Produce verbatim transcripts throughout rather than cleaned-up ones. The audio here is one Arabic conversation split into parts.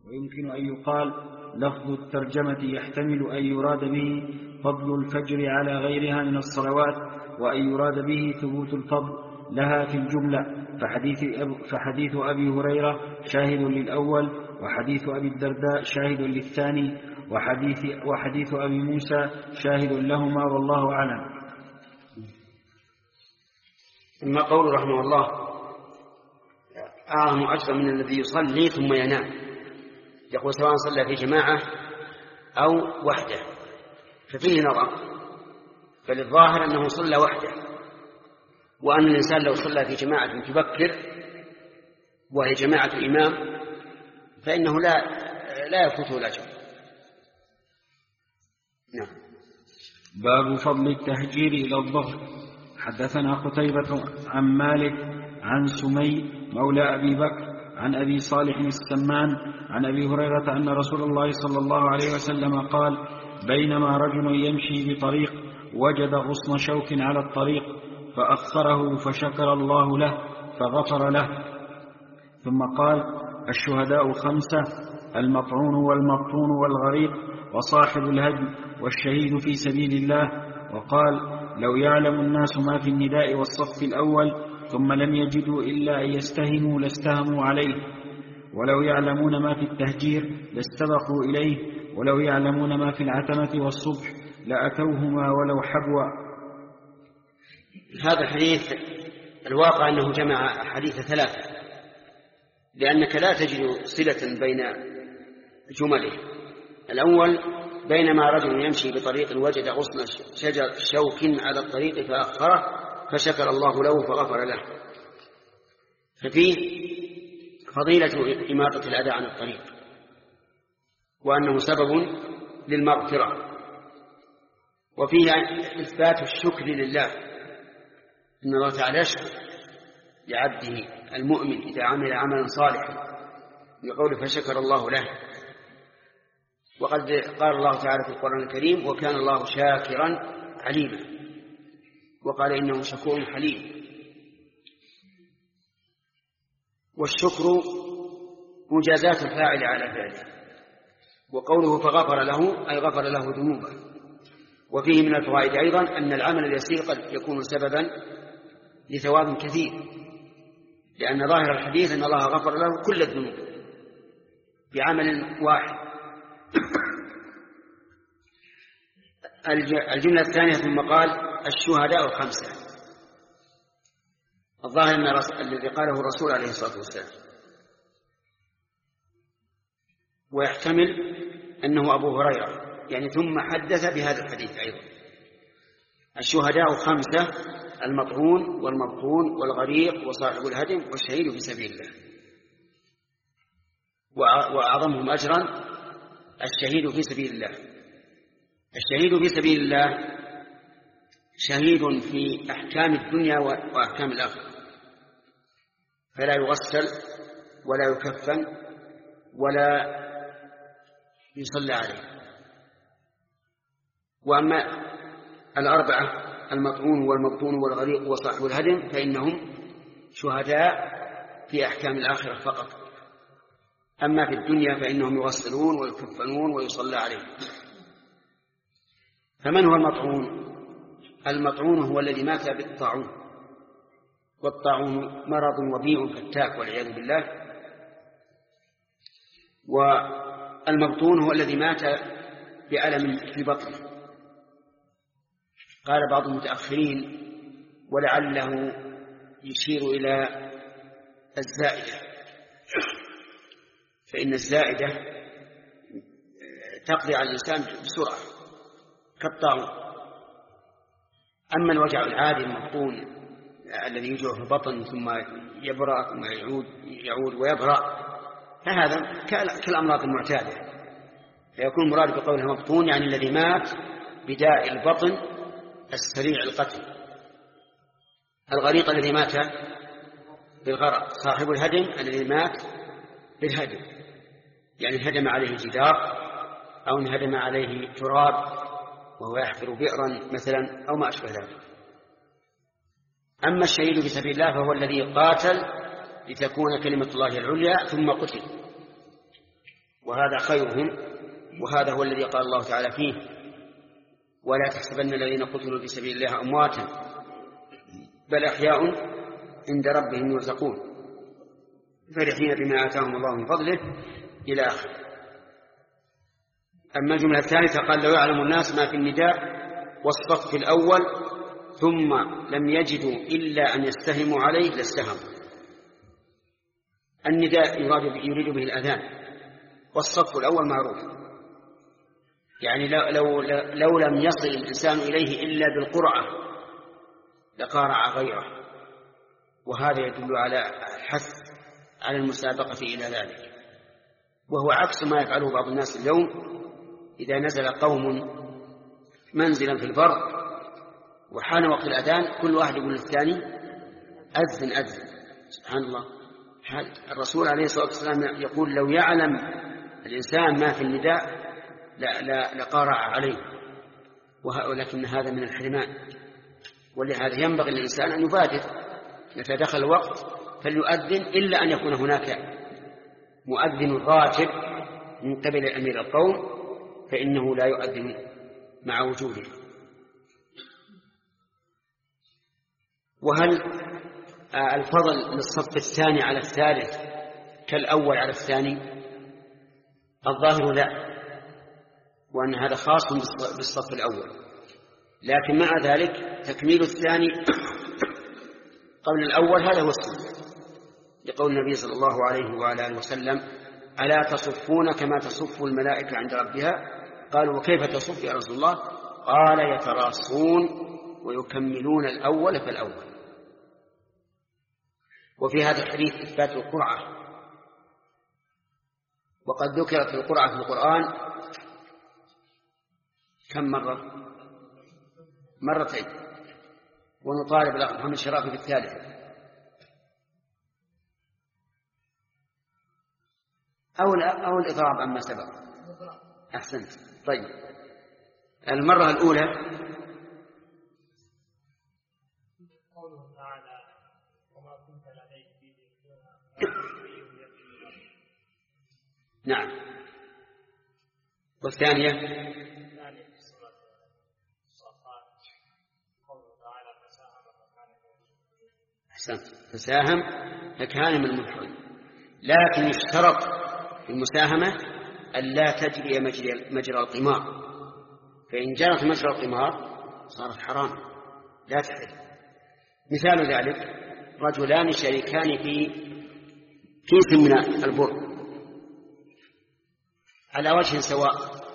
ويمكن أن يقال لفظ الترجمة يحتمل أن يراد به فضل الفجر على غيرها من الصلوات، وأن يراد به ثبوت الفضل لها في الجملة، فحديث, أب فحديث أبي هريرة شاهد للأول، وحديث أبي الدرداء شاهد للثاني، وحديث, وحديث أبي موسى شاهد لهما، والله أعلم. أما قول رحمه الله أعظم أجر من الذي يصلي ثم ينام، يقول سواء صلى في جماعة أو وحده، ففيه نظر، فللظاهر أنه صلى وحده، وأن الإنسان لو صلى في جماعة تبكر وهي جماعة إمام فإنه لا, لا يفوته الأجر. نعم. باب فضل التهجير إلى الظهر. حدثنا قتيبة عن مالك عن سمي مولى أبي بكر عن أبي صالح السمان عن أبي هريرة أن رسول الله صلى الله عليه وسلم قال: بينما رجل يمشي بطريق وجد غصن شوك على الطريق فأخره فشكر الله له فغفر له. ثم قال: الشهداء خمسة: المطعون والمبطون والغريق وصاحب الهدم والشهيد في سبيل الله. وقال: لو يعلم الناس ما في النداء والصف الأول ثم لم يجدوا إلا أن يستهموا لاستهموا عليه، ولو يعلمون ما في التهجير لاستبقوا إليه، ولو يعلمون ما في العتمة والصبح لأتوهما ولو حبوا. هذا الحديث الواقع أنه جمع حديث ثلاثة، لأنك لا تجد صلة بين جمله. الأول: بينما رجل يمشي بطريق وجد غصن شجر شوك على الطريق فأخره فشكر الله له فغفر له، ففيه فضيلة إماطة الأذى عن الطريق، وأنه سبب للمغفرة، وفيه إثبات الشكر لله، إن الله تعالى يشكر لعبده المؤمن إذا عمل عملا صالحا بقوله فشكر الله له. وقد قال الله تعالى في القرآن الكريم: وكان الله شاكرا عليما، وقال إنه شكور حليم. والشكر مجازات الفاعل على فعله، وقوله فغفر له أي غفر له ذنوبه. وفيه من الفوائد أيضا أن العمل اليسير قد يكون سببا لثواب كثير، لأن ظاهر الحديث أن الله غفر له كل الذنوب بعمل واحد. الجملة الثانية: ثم قال: الشهداء خمسة. الظاهر أن الذي قاله الرسول عليه الصلاة والسلام، ويحتمل أنه أبو هريرة، يعني ثم حدث بهذا الحديث أيضا. الشهداء خمسة: المطعون والمبطون والغريق وصاحب الهدم والشهيد في سبيل الله. وأعظمهم أجرا الشهيد في سبيل الله. الشهيد في سبيل الله شهيد في أحكام الدنيا وأحكام الآخرة، فلا يغسل ولا يكفن ولا يصلى عليه. وأما الأربعة: المطعون والمبطون والغريق وصاحب الهدم فإنهم شهداء في أحكام الآخرة فقط، أما في الدنيا فإنهم يغسلون ويكفنون ويصلى عليهم. فمن هو المطعون؟ المطعون هو الذي مات بالطاعون، والطاعون مرض وبيء فتاك والعياذ بالله. والمبطون هو الذي مات بألم في بطنه. قال بعض المتأخرين: ولعله يشير إلى الزائدة، فإن الزائدة تقضي على الإنسان بسرعة كالطاعون. أما الوجع العادي المبطون الذي يوجع في البطن ثم يبرأ ثم يعود يعود ويبرأ، فهذا كالأمراض المعتادة، فيكون مراد بقوله مبطون يعني الذي مات بداء البطن السريع القتل. الغريق الذي مات بالغرق. صاحب الهدم الذي مات بالهدم، يعني هدم عليه جدار أو انهدم عليه تراب وهو يحفر بئرا مثلا أو ما أشبه ذلك. أما الشهيد في سبيل الله فهو الذي قاتل لتكون كلمة الله العليا ثم قتل. وهذا خيرهم، وهذا هو الذي قال الله تعالى فيه: ولا تحسبن الذين قتلوا في سبيل الله أمواتا بل أحياء عند ربهم يرزقون فرحين بما آتاهم الله من فضله إلى آخره. أما الجملة الثالثة قال: لو يعلم الناس ما في النداء والصف الأول ثم لم يجدوا إلا أن يستهموا عليه لاستهموا. النداء يريد به الأذان، والصف الأول معروف، يعني لو, لو, لو لم يصل الإنسان إليه إلا بالقرعة لقارع غيره، وهذا يدل على الحث على المسابقة إلى ذلك، وهو عكس ما يفعله بعض الناس اليوم. إذا نزل قوم منزلا في البر وحان وقت الأذان كل واحد يقول للثاني: أذن أذن. سبحان الله، الرسول عليه الصلاة والسلام يقول: لو يعلم الإنسان ما في النداء لا لا لقارع عليه، ولكن هذا من الحرمان، ولهذا ينبغي للإنسان أن يبادر متى دخل الوقت فليؤذن، إلا أن يكون هناك مؤذن راتب من قبل أمير القوم فإنه لا يؤذن مع وجوده. وهل الفضل للصف الثاني على الثالث كالأول على الثاني؟ الظاهر لا، وأن هذا خاص بالصف الأول، لكن مع ذلك تكميل الثاني قبل الأول هذا هو السنة، لقول النبي صلى الله عليه وعلى آله وسلم: ألا تصفون كما تصف الملائكة عند ربها؟ قالوا: وكيف تصف يا رسول الله؟ قال: يتراصون ويكملون الأول فالأول. وفي هذا الحديث إثبات القرعة، وقد ذكرت القرعة في القرآن كم مرة؟ مرتين، ونطالب الأخ محمد الشرافي بالثالثة. أو أو الإضراب عما سبق. أحسنت. طيب، المرة الأولى قوله تعالى: وما كنت لديهم نعم. والثانية أحسنت، فساهم فكان من المدحضين. لكن يشترط في المساهمة ألا تجري مجرى القمار، فإن جرت مجرى القمار صارت حرام لا تحل. مثال ذلك: رجلان شريكان في كيس من البر على وجه سواء،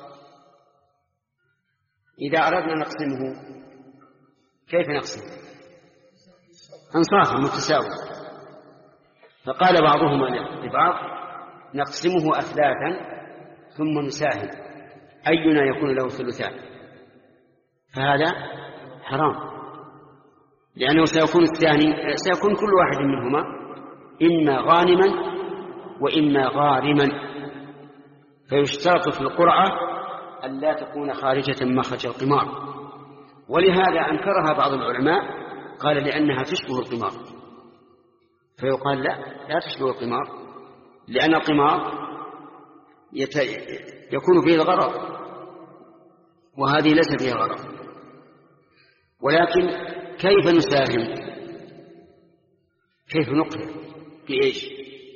إذا أردنا نقسمه كيف نقسمه؟ أنصافا متساوية. فقال بعضهم لبعض: نقسمه أثلاثا ثم نساهم أينا يكون له ثلثان. فهذا حرام، لأنه سيكون الثاني سيكون كل واحد منهما إما غانما وإما غارما، فيشترط في القرعة أن لا تكون خارجة مخرج القمار. ولهذا أنكرها بعض العلماء، قال لأنها تشبه القمار، فيقال لا لا تشبه القمار، لأن القمار يت... يكون فيه الغرض، وهذه ليس فيها غرض. ولكن كيف نساهم؟ كيف نقرأ؟ بإيش؟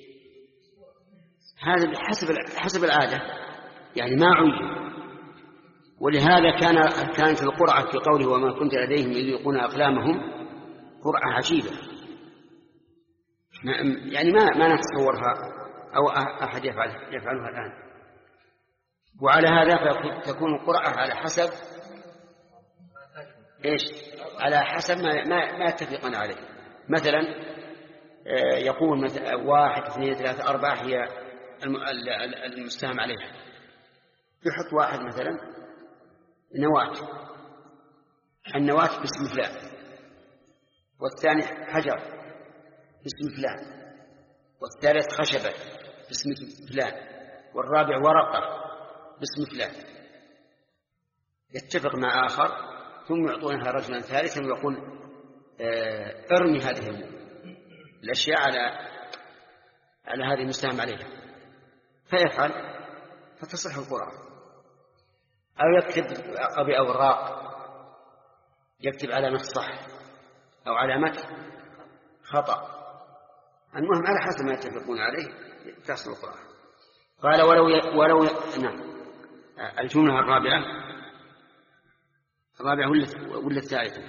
هذا حسب حسب العادة، يعني ما عين. ولهذا كان كانت القرعة في قوله: وما كنت لديهم إذ يلقون أقلامهم، قرعة عجيبة، يعني ما ما نتصورها أو أحد يفعل يفعلها الآن. وعلى هذا فتكون القرعة على حسب إيش؟ على حسب ما ما, ما يتفقون عليه. مثلا يقول مثلا واحد اثنين ثلاثة أربعة هي المستهم عليها، يحط واحد مثلا نواة، النواة باسم فلان، والثاني حجر باسم فلان، والثالث خشبة باسم فلان، والرابع ورقة باسم فلان. يتفق مع آخر ثم يعطونها رجلا ثالثا ويقول: ارمي هذه الأشياء على على هذه المستهم عليها، فيفعل فتصح القرعة. أو يكتب بأوراق، يكتب علامة صح أو علامة خطأ، المهم على حسب ما يتفقون عليه تحصل القرعة. قال ولو ي... ولو ي... نعم. الجملة الرابعة الرابعة ولا ولا الثالثة؟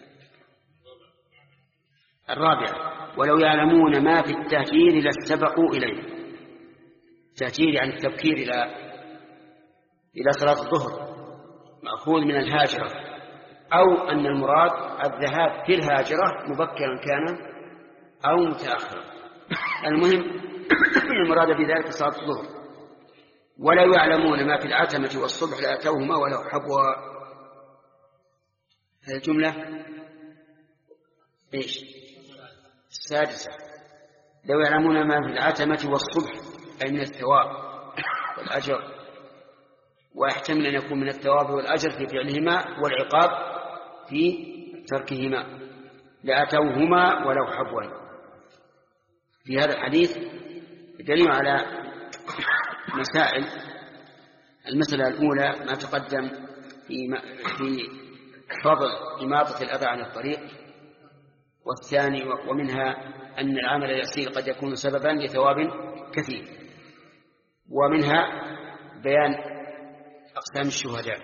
الرابعة. ولو يعلمون ما في التهجير لاستبقوا إليه. التهجير يعني التبكير إلى إلى صلاة الظهر مأخوذ من الهاجرة، أو أن المراد الذهاب في الهاجرة مبكرا كان أو متأخرا. المهم المراد بذلك صلاة الظهر. ولو يعلمون ما في العتمة والصبح لأتوهما ولو حبوا. هذه الجملة إيش؟ السادسة. لو يعلمون ما في العتمة والصبح أي من الثواب والأجر، ويحتمل أن يكون من الثواب والأجر في فعلهما والعقاب في تركهما لأتوهما ولو حبوا. في هذا الحديث دليل على مسائل. المسألة الأولى ما تقدم في في فضل إماطة الأذى عن الطريق، والثاني ومنها أن العمل اليسير قد يكون سببا لثواب كثير، ومنها بيان أقسام الشهداء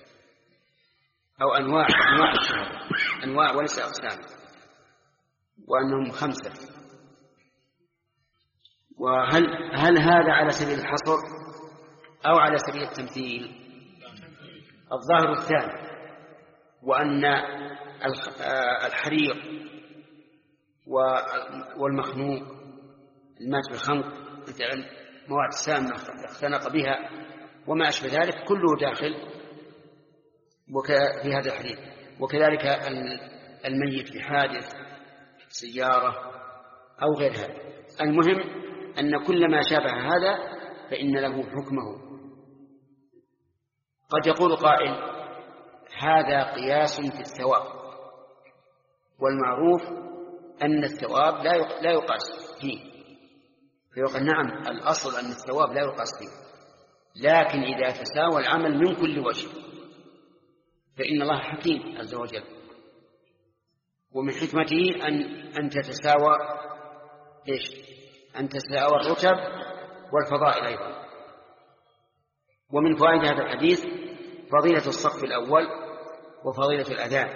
أو أنواع أنواع الشهداء، أنواع وليس أقسام، وأنهم خمسة. وهل هل هذا على سبيل الحصر أو على سبيل التمثيل؟ الظاهر الثاني، وأن الحريق والمخنوق المات بالخنق مثل مواد سامة اختنق بها وما أشبه ذلك كله داخل في هذا الحديث. وكذلك الميت بحادث سيارة أو غير هذا. المهم أن كل ما شابه هذا فإن له حكمه. قد يقول قائل هذا قياس في الثواب، والمعروف أن الثواب لا يقاس فيه، فيقول نعم الأصل أن الثواب لا يقاس فيه، لكن إذا تساوى العمل من كل وجه فإن الله حكيم عز وجل، ومن حكمته أن أن تتساوى إيش؟ أن تتساوى الرتب والفضائل أيضا. ومن فوائد هذا الحديث فضيلة الصف الأول وفضيلة الأذان.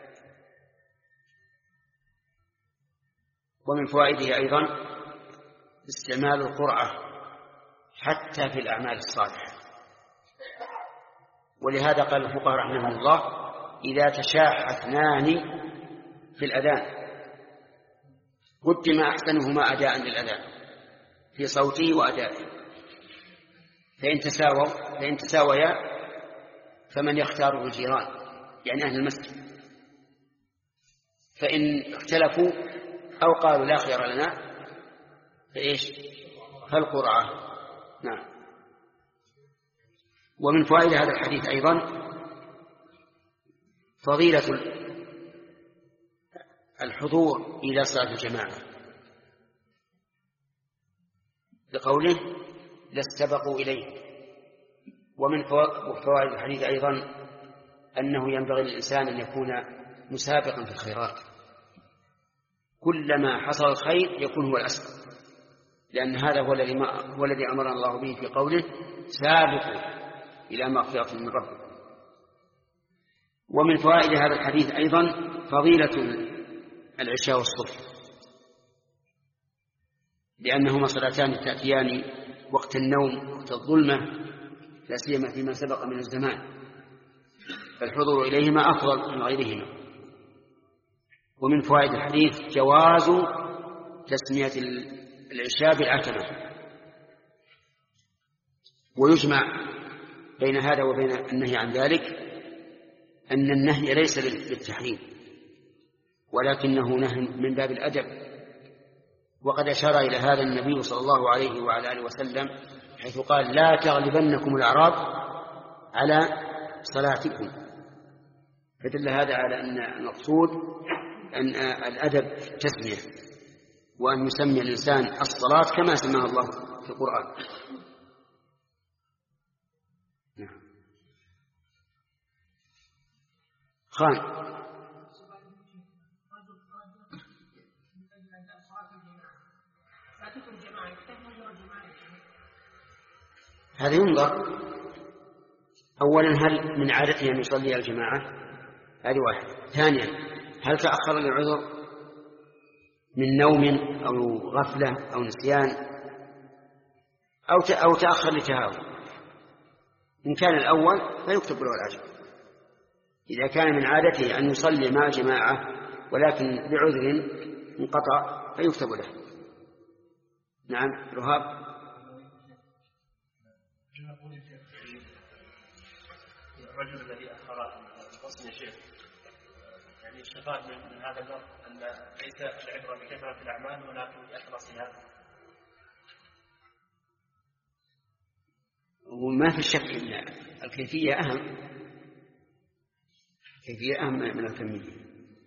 ومن فوائده أيضا استعمال القرعة حتى في الأعمال الصالحة. ولهذا قال الفقهاء رحمهم الله إذا تشاح اثنان في الأذان قدم أحسنهما أداء للأذان في صوته وأدائه، فإن تساووا فإن تساويا فمن يختاره الجيران يعني أهل المسجد، فإن اختلفوا أو قالوا لا خير لنا فإيش؟ فالقرعة. نعم. ومن فوائد هذا الحديث أيضا فضيلة الحضور إلى صلاة الجماعة، لقوله لاستبقوا إليه. ومن فوائد الحديث أيضا أنه ينبغي للإنسان أن يكون مسابقا في الخيرات، كلما حصل الخير يكون هو الأسبق، لأن هذا هو الذي هو الذي أمرنا الله به في قوله سابقوا إلى مغفرة من ربكم. ومن فوائد هذا الحديث أيضا فضيلة العشاء والصبح، لأنهما صلاتان تأتيان وقت النوم وقت الظلمة، لا سيما فيما سبق من الزمان، فالحضور إليهما أفضل من غيرهما. ومن فوائد الحديث جواز تسمية العشاء بالعتمة. ويجمع بين هذا وبين النهي عن ذلك أن النهي ليس للتحريم ولكنه نهي من باب الأدب، وقد أشار إلى هذا النبي صلى الله عليه وعلى آله وسلم حيث قال لا تغلبنكم الأعراب على صلاتكم، فدل هذا على أن المقصود أن الأدب تسمية، وأن يسمي الإنسان الصلاة كما سماها الله في القرآن. خان. هذا ينظر. أولا هل من عادته أن يصلي الجماعة؟ هذه واحد. ثانيا هل تأخر العذر من نوم أو غفلة أو نسيان أو أو تأخر لتهاون؟ إن كان الأول فيكتب له الأجر. إذا كان من عادته أن يصلي مع جماعة ولكن بعذر انقطع فيكتب له. نعم رهاب. الرجل الذي أخر الفصل يا شيخ، يعني استفاد من هذا اللفظ أن ليس العبرة بكثرة الأعمال ولكن بإخلاصها. وما في شك أن الكيفية أهم، الكيفية أهم من الكمية.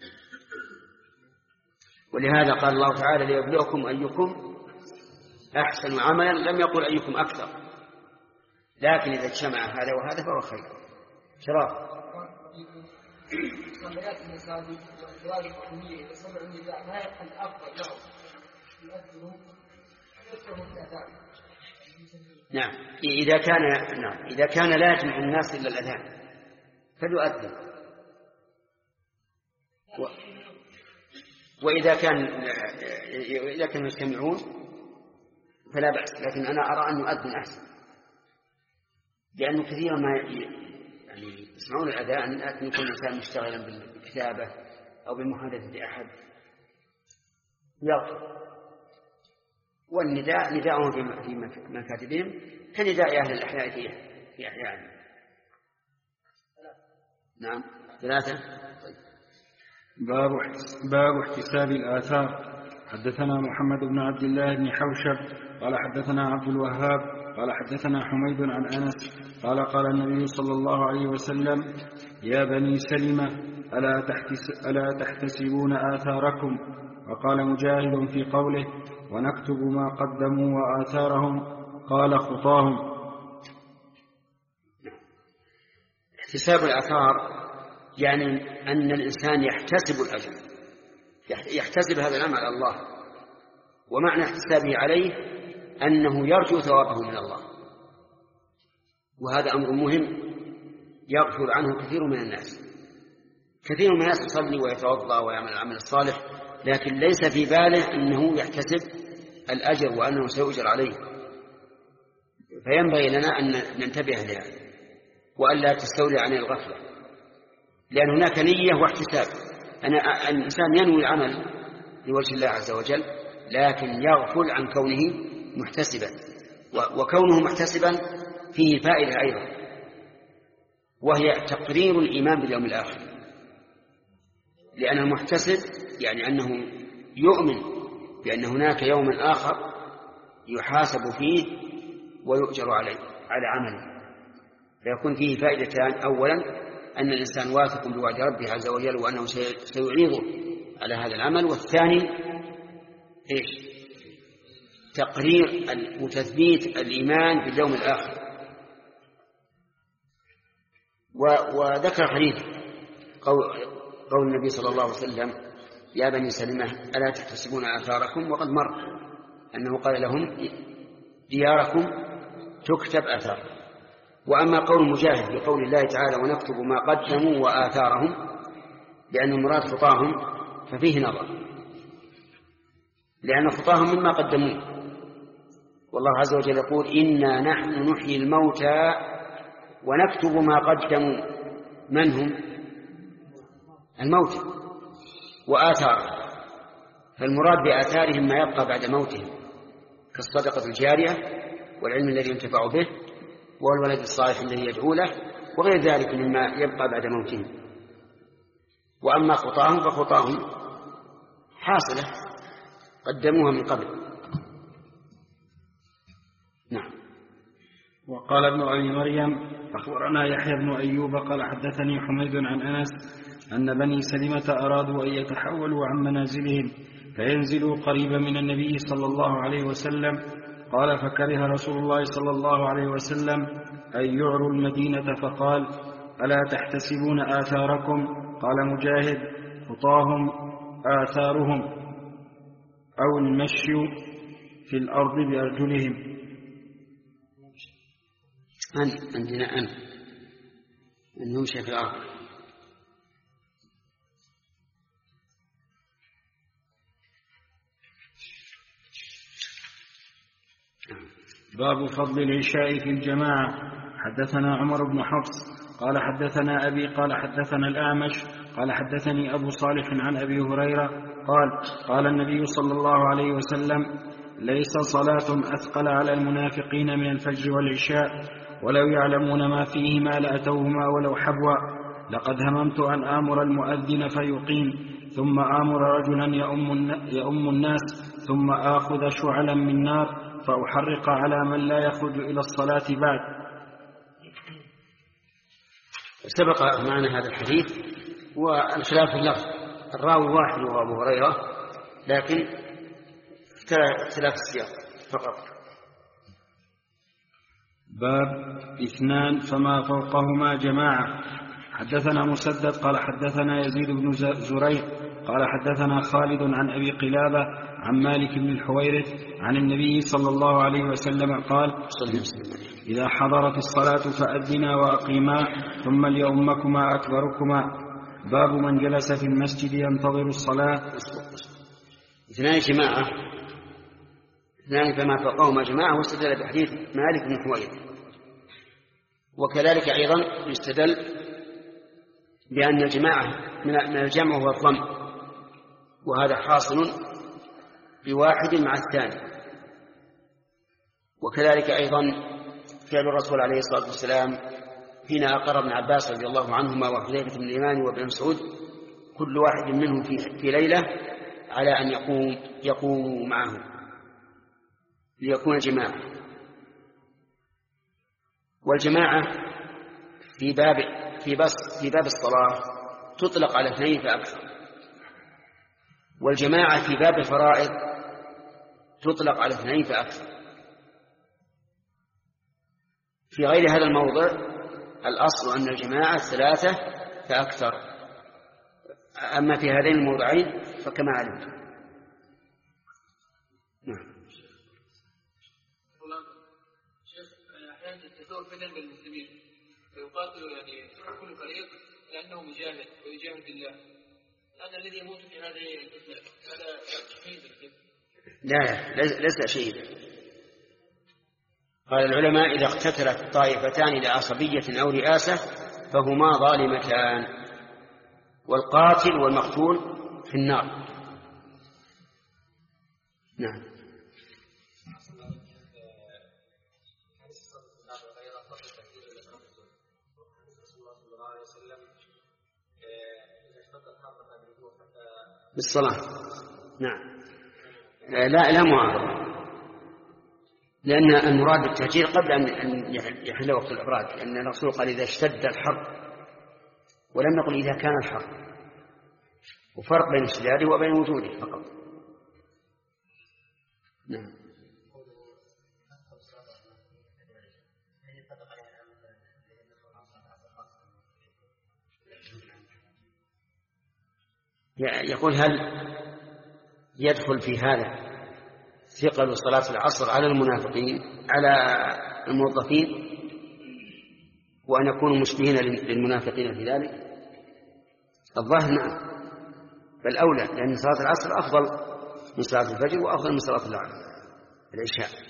ولهذا قال الله تعالى ليبلوكم أيكم أحسن عملا، لم يقل أيكم أكثر، لكن إذا اجتمع هذا وهذا فهو خير. شراب صليات المساجد والأدوار القومية يسمع النداء ما يبقى الأفضل له يؤذنوا يؤذنوا الأذان. نعم إذا كان نعم إذا كان لا يجمع الناس إلا الأذان فليؤذن، و... وإذا كان إذا كانوا يجتمعون فلا بأس، لكن أنا أرى أن يؤذن أحسن، لأنه كثيرا ما يعني يسمعون الأذان لكن يكون الإنسان مشتغلا بالكتابة أو بمحادثة أحد يغفر. والنداء نداءهم في مكاتبهم كنداء أهل الأحياء في أحيائهم. نعم ثلاثة. باب باب احتساب الآثار. حدثنا محمد بن عبد الله بن حوشب قال حدثنا عبد الوهاب قال حدثنا حميد عن أنس قال قال النبي صلى الله عليه وسلم يا بني سلمة ألا, تحتس ألا تحتسبون آثاركم؟ وقال مجاهد في قوله ونكتب ما قدموا وآثارهم قال خطاهم. احتساب الآثار يعني أن الإنسان يحتسب الأجر، يحتسب هذا العمل على الله، ومعنى احتسابه عليه أنه يرجو ثوابه من الله، وهذا أمر مهم يغفل عنه كثير من الناس. كثير من الناس يصلي ويتوضأ ويعمل العمل الصالح لكن ليس في باله أنه يحتسب الأجر وأنه سيؤجر عليه، فينبغي لنا أن ننتبه لهذا وألا تستولي عن الغفلة، لأن هناك نية واحتساب. أنا الإنسان ينوي العمل لوجه الله عز وجل لكن يغفل عن كونه محتسبا، وكونه محتسبا فيه فائدة أيضا وهي تقرير الإيمان باليوم الآخر، لأن المحتسب يعني أنه يؤمن بأن هناك يوما آخر يحاسب فيه ويؤجر عليه على عمله، فيكون فيه فائدتان: أولا أن الإنسان واثق بوعد ربه عز وجل وأنه سيعيضه على هذا العمل، والثاني إيش؟ تقرير وتثبيت الإيمان باليوم الآخر. وذكر حديث قول النبي صلى الله عليه وسلم يا بني سلمة ألا تحتسبون آثاركم، وقد مر أنه قال لهم دياركم تكتب آثاركم. وأما قول مجاهد بقول الله تعالى ونكتب ما قدموا وآثارهم لأن المراد خطاهم ففيه نظر، لأن خطاهم مما قدموه، والله عز وجل يقول إنا نحن نحيي الموتى ونكتب ما قدموا. من هم؟ الموتى وآثار، فالمراد بآثارهم ما يبقى بعد موتهم كالصدقة الجارية والعلم الذي ينتفع به والولد الصالح الذي يدعو له وغير ذلك مما يبقى بعد موتهم. وأما خطاهم فخطاهم حاصلة قدموها من قبل. نعم. وقال ابن أبي مريم أخبرنا يحيى بن أيوب قال حدثني حميد عن أنس أن بني سلمة أرادوا أن يتحولوا عن منازلهم فينزلوا قريبا من النبي صلى الله عليه وسلم، قال فكره رسول الله صلى الله عليه وسلم أن يعروا المدينة فقال ألا تحتسبون آثاركم؟ قال مجاهد: خطاهم آثارهم أو المشي في الأرض بأرجلهم. عندنا أن أن يمشي في الأرض. باب فضل العشاء في الجماعة. حدثنا عمر بن حفص قال حدثنا أبي قال حدثنا الأعمش قال حدثني أبو صالح عن أبي هريرة قال قال النبي صلى الله عليه وسلم: ليس صلاة أثقل على المنافقين من الفجر والعشاء، ولو يعلمون ما فيهما لأتوهما ولو حبوا. لقد هممت أن آمر المؤذن فيقيم، ثم آمر رجلا يؤم الناس، ثم آخذ شعلا من نار فأحرق على من لا يخرج إلى الصلاة بعد. سبق معنا هذا الحديث والخلاف في اللفظ، الراوي واحد وهو أبو هريرة، لكن اختلاف السياق فقط. باب اثنان فما فوقهما جماعة. حدثنا مسدد قال حدثنا يزيد بن زريع قال حدثنا خالد عن أبي قلابة عن مالك بن الحويرث عن النبي صلى الله عليه وسلم قال: إذا حضرت الصلاة فأذنا وأقيما، ثم ليؤمكما أكبركما. باب من جلس في المسجد ينتظر الصلاة. اثنان جماعة، اثنان فما فوقهما جماعة، واستدل بحديث مالك بن الحويرث. وكذلك أيضا يستدل بأن الجماعة من الجمع هو الضم، وهذا حاصل بواحد مع الثاني. وكذلك أيضا فعل الرسول عليه الصلاة والسلام حين أقر ابن عباس رضي الله عنهما وحذيفة بن اليمان وابن مسعود كل واحد منهم في, في ليلة على أن يقوم يقوم معه ليكون جماعة. والجماعة في باب في بس في باب الصلاة تطلق على اثنين فأكثر، والجماعة في باب الفرائض تطلق على اثنين فأكثر. في غير هذا الموضع الأصل أن الجماعة ثلاثة فأكثر، أما في هذين الموضعين فكما علمت. نعم. أحيانا تدور فتن بالمسلمين فيقاتل يعني كل فريق لأنه مجاهد ويجاهد الله، أنا الذي يموت في هذه الفتنة هذا شهيد؟ لا، ليس شهيدا. قال العلماء: إذا اقتتلت طائفتان لعصبية أو رئاسة فهما ظالمتان، والقاتل والمقتول في النار. نعم. بالصلاة. نعم. لا لا معارضة، لأن المراد بالتهجير قبل أن يحل وقت الإبراد، لأن الرسول قال: إذا اشتد الحر، ولم يقل إذا كان الحر، وفرق بين اشتداده وبين وجوده فقط. نعم. يقول: هل يدخل في هذا ثقل صلاة العصر على المنافقين على الموظفين، وأن يكونوا مشبهين للمنافقين في ذلك؟ الظاهر نعم، بل أولى، لأن صلاة العصر أفضل من صلاة الفجر وأفضل من صلاة العشاء.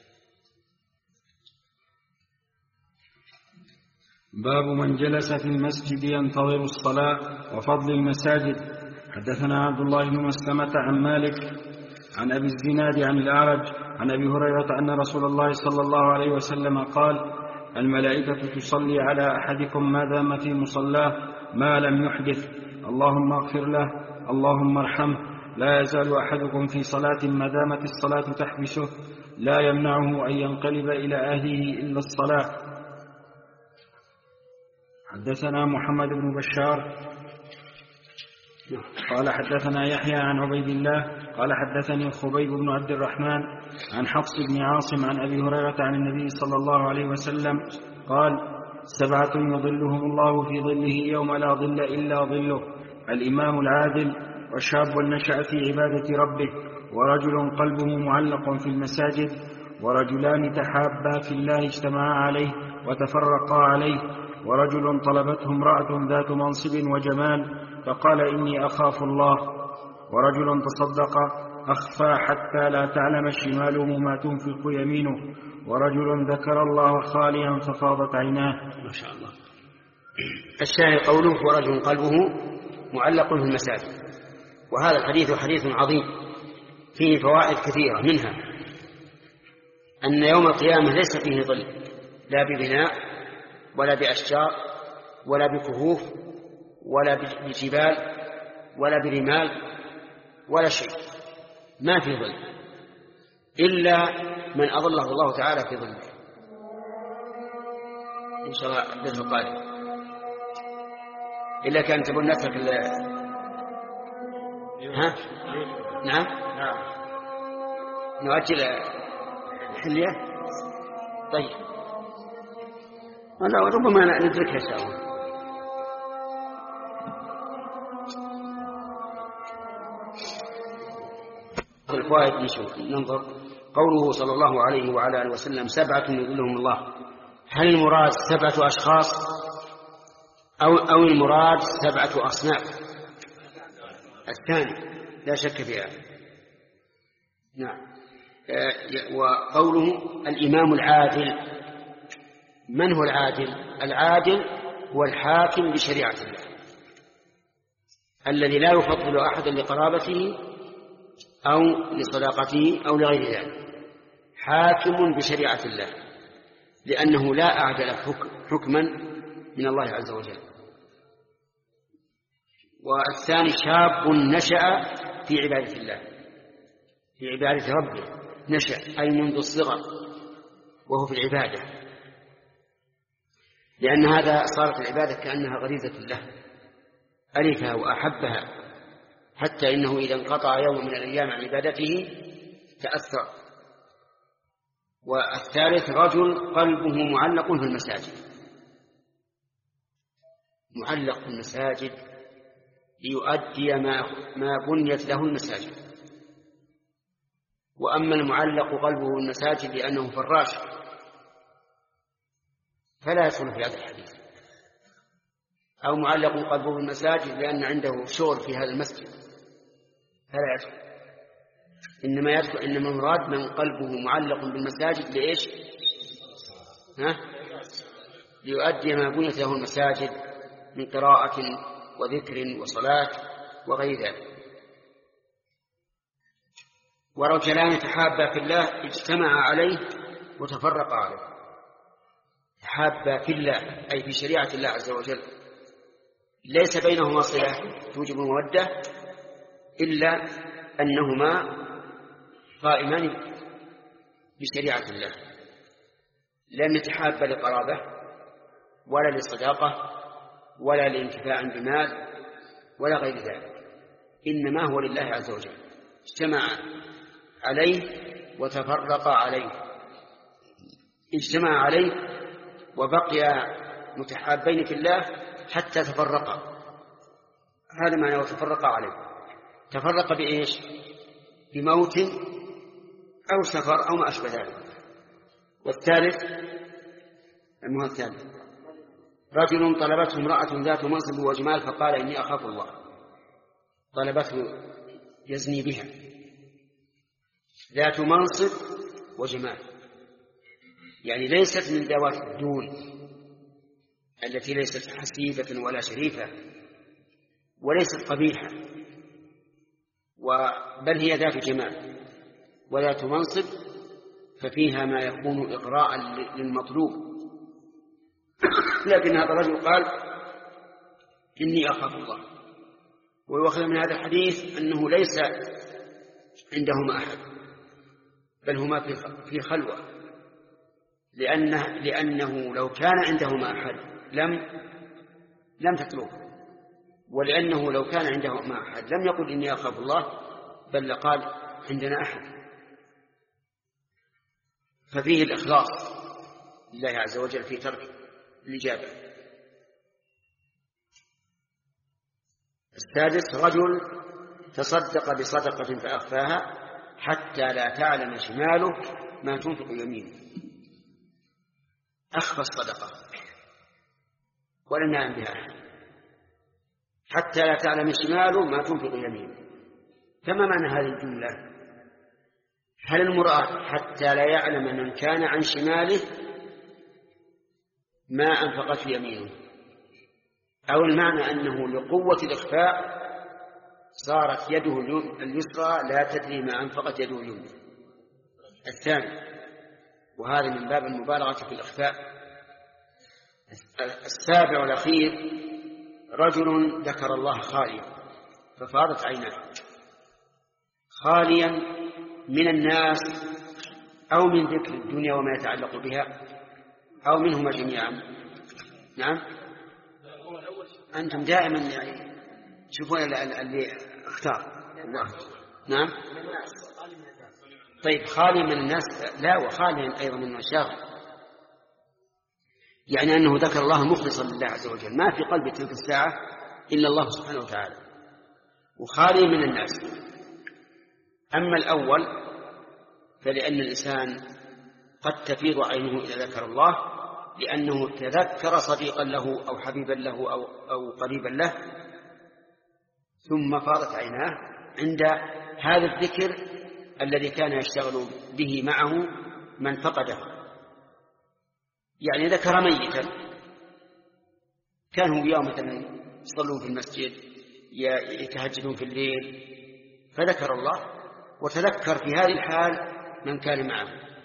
باب من جلس في المسجد ينتظر الصلاة وفضل المساجد. حدثنا عبد الله بن مسلمة عن مالك عن أبي الزناد عن الأعرج عن أبي هريرة أن رسول الله صلى الله عليه وسلم قال: الملائكة تصلي على أحدكم ما دام في مصلاه ما لم يحدث، اللهم اغفر له، اللهم ارحمه. لا يزال أحدكم في صلاة ما دامت الصلاة تحبسه، لا يمنعه أن ينقلب إلى أهله إلا الصلاة. حدثنا محمد بن بشار قال حدثنا يحيى عن عبيد الله قال حدثني خبيب بن عبد الرحمن عن حفص بن عاصم عن أبي هريرة عن النبي صلى الله عليه وسلم قال: سبعة يظلهم الله في ظله يوم لا ظل إلا ظله: الإمام العادل، وشاب نشأ في عبادة ربه، ورجل قلبه معلق في المساجد، ورجلان تحابا في الله اجتمعا عليه وتفرقا عليه، ورجل طلبته امرأة ذات منصب وجمال فقال إني أخاف الله، ورجل تصدق أخفى حتى لا تعلم شماله ما تنفق يمينه، ورجل ذكر الله خاليا ففاضت عيناه. ما شاء الله. الشاهد قوله ورجل قلبه معلق في المساجد. وهذا الحديث حديث عظيم فيه فوائد كثيرة، منها أن يوم القيامة ليس فيه ظل، لا ببناء ولا بأشجار ولا بكهوف ولا بجبال ولا برمال ولا شيء، ما في ظل إلا من أظله الله تعالى في ظله. إن شاء الله الدرس القادم، إلا كان تبون نترك ال... ها؟ نعم نؤجل الحلية. طيب والله ربما ندركها إن شاء الله. الفوائد نشوف ننظر. قوله صلى الله عليه وعلى آله وسلم سبعة يظلهم الله، هل المراد سبعة أشخاص أو, أو المراد سبعة أصناف؟ الثاني لا شك في هذا. نعم. وقوله الإمام العادل، من هو العادل؟ العادل هو الحاكم بشريعة الله، الذي لا يفضل أحدا لقرابته أو لصداقته أو لغير ذلك، حاكم بشريعة الله، لأنه لا أعدل حكما من الله عز وجل. والثاني شاب نشأ في عبادة الله، في عبادة ربه، نشأ أي منذ الصغر وهو في العبادة، لأن هذا صارت العبادة كأنها غريزة له، ألفها وأحبها، حتى إنه إذا انقطع يوم من الأيام عن عبادته تأثر. والثالث رجل قلبه معلق في المساجد، معلق في المساجد ليؤدي ما, ما بنيت له المساجد. وأما المعلق قلبه في المساجد لأنه فراش فلا يدخل في هذا الحديث، أو معلق قلبه في المساجد لأن عنده شغل في هذا المسجد فلا يدخل. إنما يدخل إنما المراد من قلبه معلق بالمساجد لإيش؟ ها؟ ليؤدي ما بنيت له المساجد من قراءة وذكر وصلاة وغير ذلك. ورجلان تحابا في الله اجتمعا عليه وتفرقا عليه. تحابا في الله أي في شريعة الله عز وجل، ليس بينهما صلة توجب المودة إلا أنهما قائمان بشريعة الله، لم يتحابا لقرابة ولا لصداقة ولا لانتفاع بمال ولا غير ذلك، إنما هو لله عز وجل. اجتمع عليه وتفرق عليه، اجتمع عليه وبقي متحابين في الله حتى تفرقا، هذا معنى وتفرق عليه. تفرق بإيش؟ بموت أو سفر أو ما أشبه ذلك. والثالث المهم الثالث رجل طلبته امرأة ذات منصب وجمال فقال إني أخاف الله. طلبته يزني بها، ذات منصب وجمال، يعني ليست من ذوات الدون التي ليست حسيبة ولا شريفة وليست قبيحة، بل هي ذات جمال وذات منصب، ففيها ما يكون إقراء للمطلوب. لكن هذا الرجل قال إني أخاف الله. ويؤخذ من هذا الحديث أنه ليس عندهما أحد، بل هما في خلوة، لأنه, لأنه لو كان عندهما أحد لم لم تطلبه، ولأنه لو كان عندهما أحد لم يقل إني أخاف الله، بل قال عندنا أحد. ففيه الإخلاص لله عز وجل في ترك الإجابة. السادس: رجل تصدق بصدقة فأخفاها حتى لا تعلم شماله ما تنفق يمينه. أخفى الصدقة ولم يعلم بها أحد، حتى لا تعلم شماله ما تنفق يمينه. فما معنى هذه الجملة؟ هل المراد حتى لا يعلم من كان عن شماله ما أنفقت يمينه، أو المعنى أنه لقوة الإخفاء صارت يده اليسرى لا تدري ما أنفقت يده اليمنى؟ الثاني، وهذا من باب المبالغة في الإخفاء. السابع والأخير: رجل ذكر الله خاليا ففاضت عيناه، خاليا من الناس أو من ذكر الدنيا وما يتعلق بها، أو منهما جميعا. نعم، أنتم دائما يعني تشوفون اللي اختار. نعم، طيب خالي من الناس لا، وخالي أيضا من المشاغل، يعني أنه ذكر الله مخلصا لله عز وجل، ما في قلب تلك الساعة إلا الله سبحانه وتعالى، وخالي من الناس. أما الأول فلأن الإنسان قد تفيض عينه إذا ذكر الله، لأنه تذكر صديقا له أو حبيبا له أو, أو قريبا له، ثم فاضت عيناه عند هذا الذكر الذي كان يشتغل به معه من فقده. يعني ذكر ميتا كانوا يوم مثلا يصلون في المسجد، يتهجدون في الليل، فذكر الله وتذكر في هذه الحال من كان معه،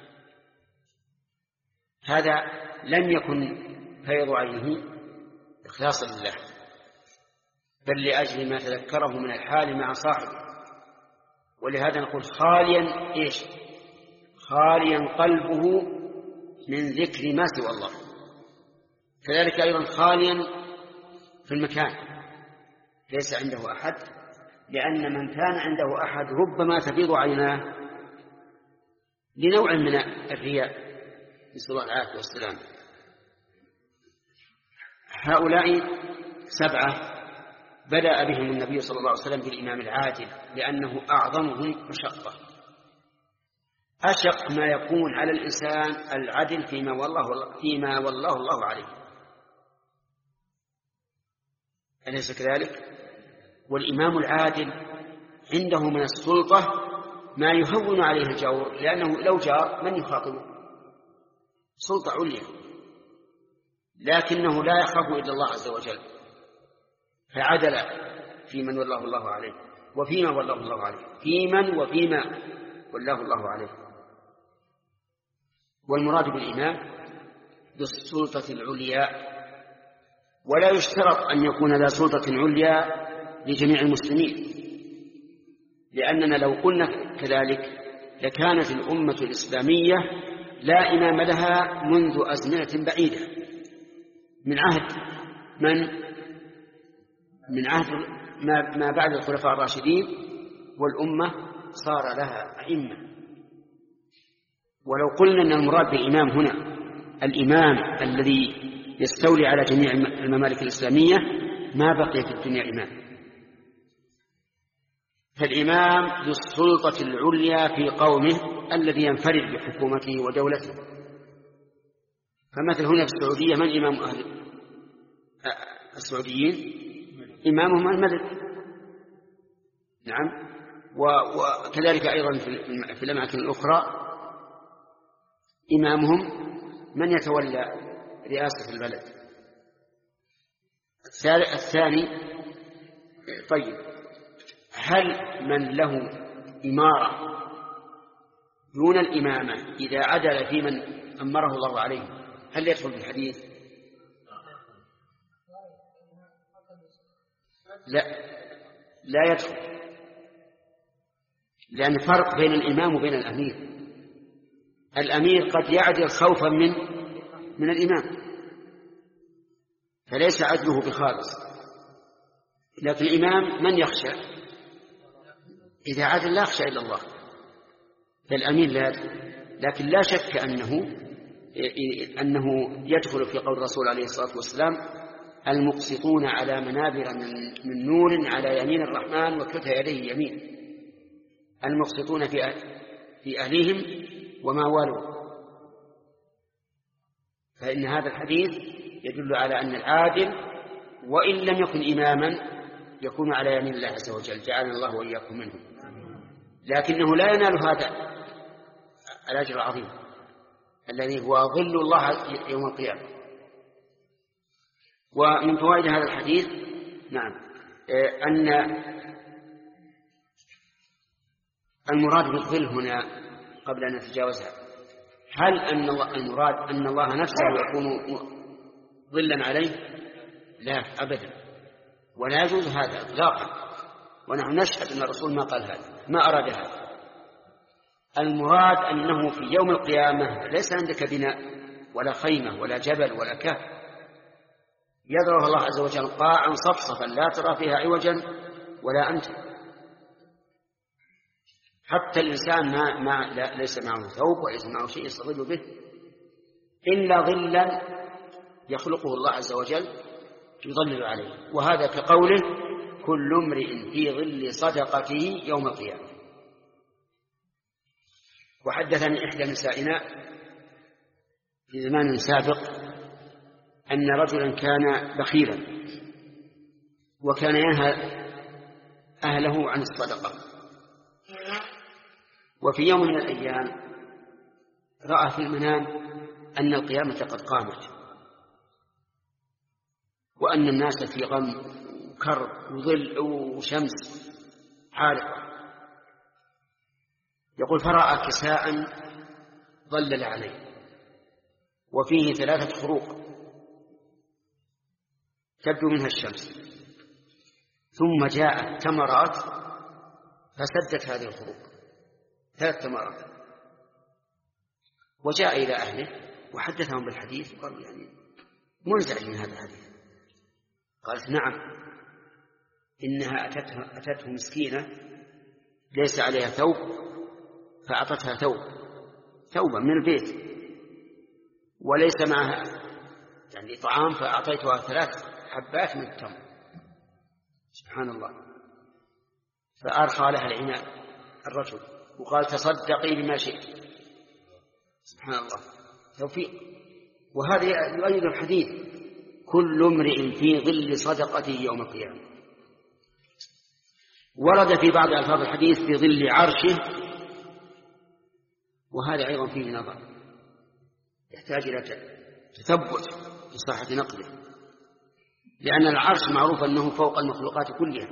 هذا لم يكن فيض عينه إخلاصا لله، بل لأجل ما تذكره من الحال مع صاحبه. ولهذا نقول خاليا إيش؟ خاليا قلبه من ذكر ما سوى الله. كذلك أيضا خاليا في المكان ليس عنده أحد، لأن من كان عنده أحد ربما تفيض عيناه لنوع من الرياء، نسأل الله العافية والسلام. هؤلاء سبعة بدأ بهم النبي صلى الله عليه وسلم بالإمام العادل، لأنه أعظمهم مشقة. أشق ما يكون على الإنسان العدل فيما والله, فيما والله الله عليه، أليس كذلك؟ والإمام العادل عنده من السلطة ما يهون عليه الجور، لأنه لو جار من يخاطبه؟ سلطة عليا، لكنه لا يخاف إلا الله عز وجل، فعدل في من والله الله عليه وفيما والله الله عليه، في من وفيما والله الله عليه. والمراد بالإمام ذو السلطة العليا، ولا يشترط أن يكون ذا سلطة عليا لجميع المسلمين، لأننا لو قلنا كذلك لكانت الأمة الإسلامية لا إمام لها منذ أزمنة بعيدة، من عهد من من عهد ما بعد الخلفاء الراشدين، والأمة صار لها أئمة. ولو قلنا أن المراد بالإمام هنا الإمام الذي يستولي على جميع الممالك الإسلامية ما بقي في الدنيا إمام. فالإمام ذو السلطة العليا في قومه الذي ينفرد بحكومته ودولته. فمثل هنا في السعودية من إمام أهل السعوديين؟ إمامهم الملك. نعم، وكذلك أيضا في الأماكن الأخرى إمامهم من يتولى رئاسة البلد. الثاني، طيب هل من له إمارة دون الإمامة إذا عدل في من أمره الله عليه هل يدخل في الحديث؟ لا، لا يدخل، لأن فرق بين الإمام وبين الأمير. الأمير قد يعدل خوفا من من الإمام فليس عدله بخالص، لكن الإمام من يخشى؟ إذا عدل لا يخشى إلا الله، فالأمير لا يدخل. لكن لا شك أنه أنه يدخل في قول الرسول عليه الصلاة والسلام: المقسطون على منابر من نور على يمين الرحمن وكلتا يديه يمين. المقسطون في في أهليهم وما والوا. فإن هذا الحديث يدل على أن العادل وإن لم يكن إماما يكون على يمين الله عز وجل، جعلنا الله وإياكم منه، لكنه لا ينال هذا الأجر العظيم الذي هو ظل الله يوم القيامة. ومن فوائد هذا الحديث نعم أن المراد بالظل هنا قبل أن نتجاوزها، هل أن المراد أن الله نفسه يكون ظلا عليه؟ لا أبدا، ولا يجوز هذا إطلاقا، ونحن نشهد أن الرسول ما قال هذا، ما أراد هذا. المراد أنه في يوم القيامة ليس عندك بناء ولا خيمة ولا جبل ولا كهف، يضرب الله عز وجل قاعا صفصفا لا ترى فيها عوجا ولا أمتا. حتى الإنسان ما ما لا ليس معه ثوب وليس معه شيء يستظل به إلا ظلا يخلقه الله عز وجل يظلل عليه، وهذا كقوله: كل امرئ في ظل صدقته يوم القيامة. وحدثني إحدى نسائنا في زمان سابق أن رجلا كان بخيلا وكان ينهى أهله عن الصدقة، وفي يوم من الأيام رأى في المنام أن القيامة قد قامت وأن الناس في غم وكرب وظل وشمس حارقة. يقول: فرأى كساء ظلل عليه وفيه ثلاثة خروق تبدو منها الشمس، ثم جاءت تمرات فسدت هذه الخروق، ثلاث تمرات، وجاء إلى أهله وحدثهم بالحديث وقالوا: يعني منزعج من هذا الحديث. قالت: نعم، إنها أتته, أتته مسكينة ليس عليها ثوب فأعطتها ثوب ثوبا من البيت وليس معها يعني طعام فأعطيتها ثلاث حبات من التمر. سبحان الله. فأرخى لها العناء الرجل وقال: تصدقي بما شئت. سبحان الله، توفيق. وهذا يؤيد الحديث: كل امرئ في ظل صدقته يوم القيامة. ورد في بعض ألفاظ الحديث في ظل عرشه، وهذا أيضا فيه نظر، يحتاج إلى تثبت في صحة نقله، لأن العرش معروف أنه فوق المخلوقات كلها،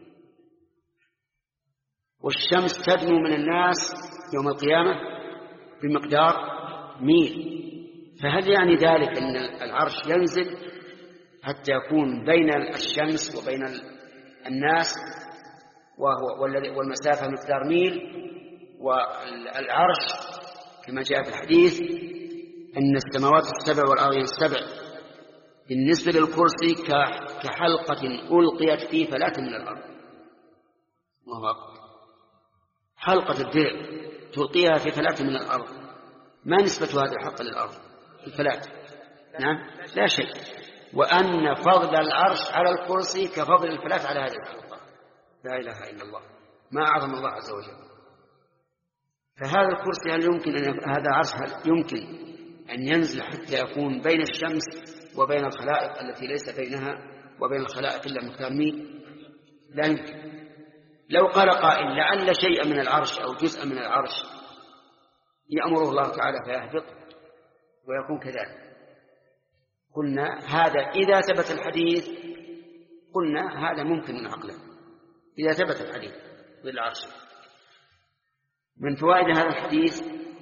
والشمس تدنو من الناس يوم القيامة بمقدار ميل، فهل يعني ذلك أن العرش ينزل حتى يكون بين الشمس وبين الناس وهو والمسافة مقدار ميل؟ والعرش كما جاء في الحديث أن السماوات السبع والأرضين السبع بالنسبة للكرسي كحلقة ألقيت في فلاة من الأرض. الله أكبر. حلقة الدرع تلقيها في فلاة من الأرض، ما نسبة هذه الحلقة للأرض في فلاة؟ نعم، لا شيء. وأن فضل العرش على الكرسي كفضل الفلاة على هذه الحلقة. لا إله إلا الله، ما أعظم الله عز وجل. فهذا الكرسي هل يمكن أن هذا عرش هل يمكن أن ينزل حتى يكون بين الشمس وبين الخلائق التي ليس بينها وبين الخلائق إلا مقدار ميل؟ لا يمكن. لو قال قائل لعل شيئا من العرش أو جزءا من العرش يأمره الله تعالى فيهبط ويكون كذلك، قلنا هذا إذا ثبت الحديث، قلنا هذا ممكن عقلا إذا ثبت الحديث بالعرش. من فوائد هذا الحديث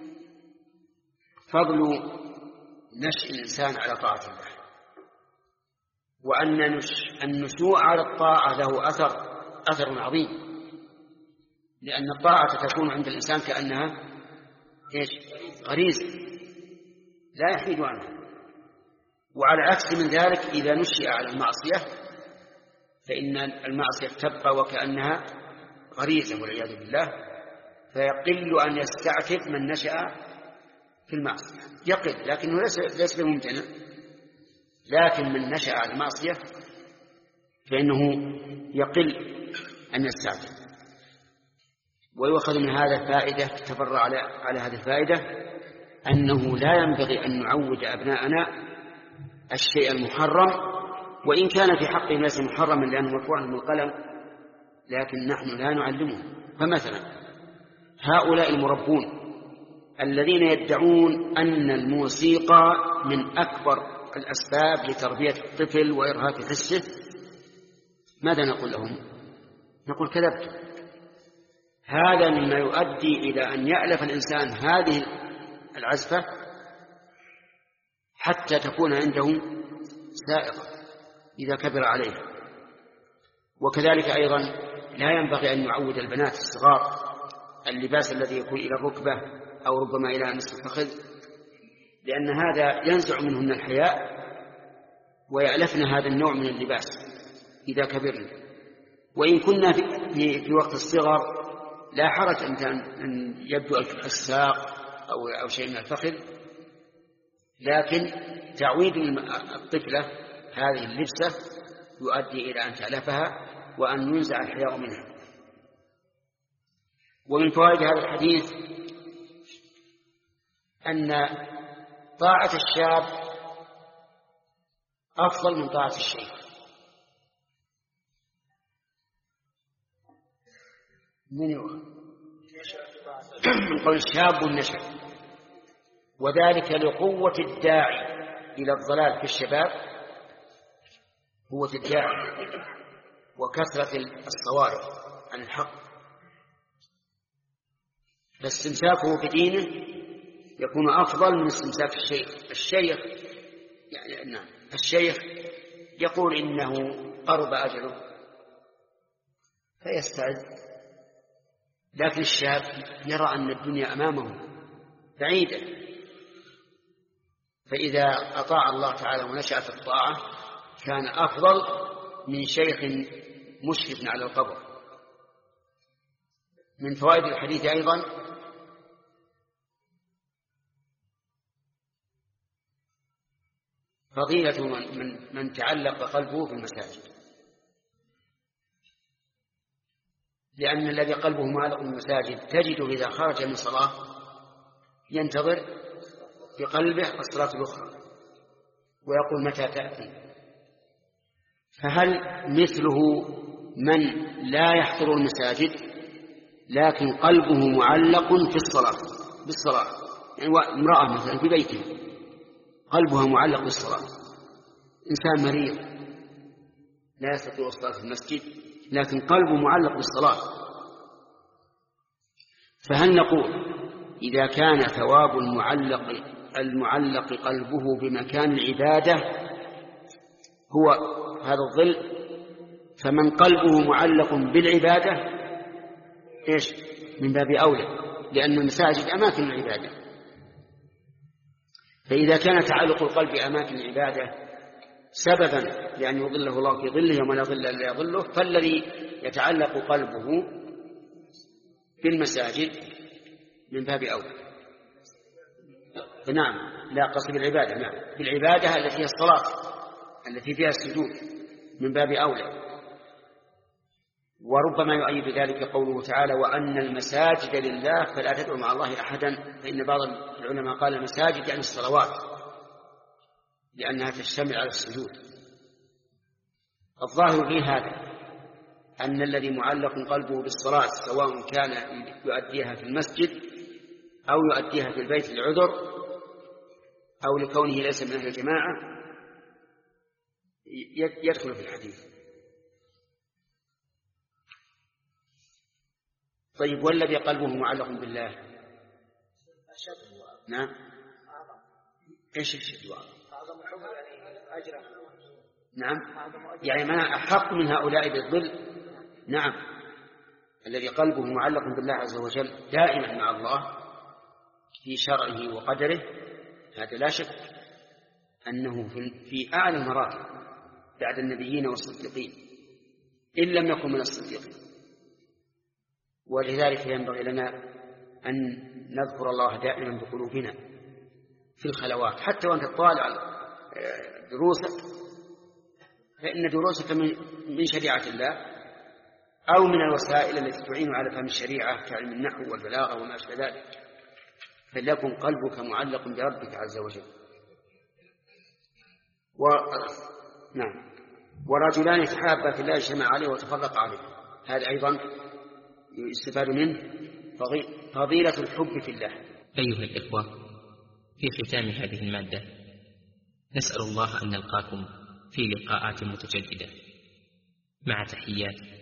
فضل نشأ الإنسان على طاعة الله، وأن النشوء على الطاعة له أثر أثر عظيم، لأن الطاعة تكون عند الإنسان كأنها إيش؟ غريزة لا يحيد عنها. وعلى عكس من ذلك إذا نشئ على المعصية فإن المعصية تبقى وكأنها غريزة والعياذ بالله، فيقل أن يستعتب من نشأ في المعصية يقل، لكنه ليس ليس بممتنع. لكن من نشأ على المعصية فإنه يقل أن يستعجل. ويؤخذ من هذا فائدة تفرع على على هذه الفائدة أنه لا ينبغي أن نعود أبناءنا الشيء المحرم، وإن كان في حقه ليس محرما لأنه مرفوع عنهم القلم، لكن نحن لا نعلمهم. فمثلا هؤلاء المربون الذين يدعون أن الموسيقى من أكبر الأسباب لتربية الطفل وإرهاق حسه، ماذا نقول لهم؟ نقول كذبت. هذا مما يؤدي إلى أن يألف الإنسان هذه العزفة حتى تكون عنده سائقة إذا كبر عليها. وكذلك أيضا لا ينبغي أن يعود البنات الصغار اللباس الذي يكون إلى الركبة أو ربما إلى نصف الفخذ، لأن هذا ينزع منهن الحياء ويألفن هذا النوع من اللباس إذا كبرنا. وإن كنا في, في وقت الصغر لا حرج أن يبدو الساق أو, أو شيء من الفخذ، لكن تعويد الطفلة هذه اللبسة يؤدي إلى أن تألفها وأن ينزع الحياء منها. ومن فوائد هذا الحديث أن طاعة الشاب أفضل من طاعة الشيخ. من من قول الشاب والنشأ، وذلك لقوة الداعي إلى الضلال في الشباب، قوة الداعي وكثرة الصوارف عن الحق، فاستمساكه بدينه يكون أفضل من استمساك الشيخ. الشيخ يعني نعم الشيخ يقول إنه قرب أجله فيستعد، لكن الشاب يرى أن الدنيا أمامه بعيدة، فإذا أطاع الله تعالى ونشأ في الطاعة كان أفضل من شيخ مشرف على القبر. من فوائد الحديث أيضا فضيلة من, من, من تعلق قلبه في المساجد، لأن الذي قلبه معلق بالمساجد تجده إذا خرج من صلاة ينتظر في قلبه الصلاة الأخرى ويقول متى تأتي. فهل مثله من لا يحضر المساجد لكن قلبه معلق في الصلاة بالصلاة، يعني امرأة مثلا في بيته قلبها معلق بالصلاة، إنسان مريض لا يستطيع الصلاة في المسجد لكن قلبه معلق بالصلاة، فهل نقول إذا كان ثواب المعلق المعلق قلبه بمكان العبادة هو هذا الظل، فمن قلبه معلق بالعبادة إيش من باب أولى، لأن المساجد أماكن العبادة. فإذا كان تعلق القلب بأماكن العبادة سببا لأن يظله الله في ظله يوم لا ظل إلا يظله، فالذي يتعلق قلبه بالمساجد من باب أولى. نعم لا قصد بالعبادة، نعم بالعبادة التي هي الصلاة التي فيها السجود من باب أولى. وربما يؤيد ذلك قوله تعالى وأن المساجد لله فلا تدعوا مع الله أحدا، فإن بعض العلماء قال المساجد يعني الصلوات لأنها تشتمل على السجود. الظاهر في هذا أن الذي معلق قلبه بالصلاة سواء كان يؤديها في المسجد أو يؤديها في البيت لعذر أو لكونه ليس من أهل الجماعة يدخل في الحديث. طيب والذي قلبه معلق بالله نعم ايش الشد نعم يعني ما أحق من هؤلاء بالظل. نعم الذي قلبه معلق بالله عز وجل دائما مع الله في شرعه وقدره، هذا لا شك أنه في أعلى المراتب بعد النبيين والصديقين إن لم يكن من الصديقين. ولذلك ينبغي لنا أن نذكر الله دائما بقلوبنا في الخلوات، حتى وأنت تطالع دروسك فإن دروسك من شريعة الله أو من الوسائل التي تعين على فهم الشريعة كعلم النحو والبلاغة وما أشبه ذلك، فليكن قلبك معلق بربك عز وجل. و... نعم. ورجلان تحابا في الله اجتمع عليه وتفرق عليه، هذا أيضا يستفاد منه فضيلة الحب في الله. أيها الإخوة، في ختام هذه المادة نسأل الله أن نلقاكم في لقاءات متجددة، مع تحيات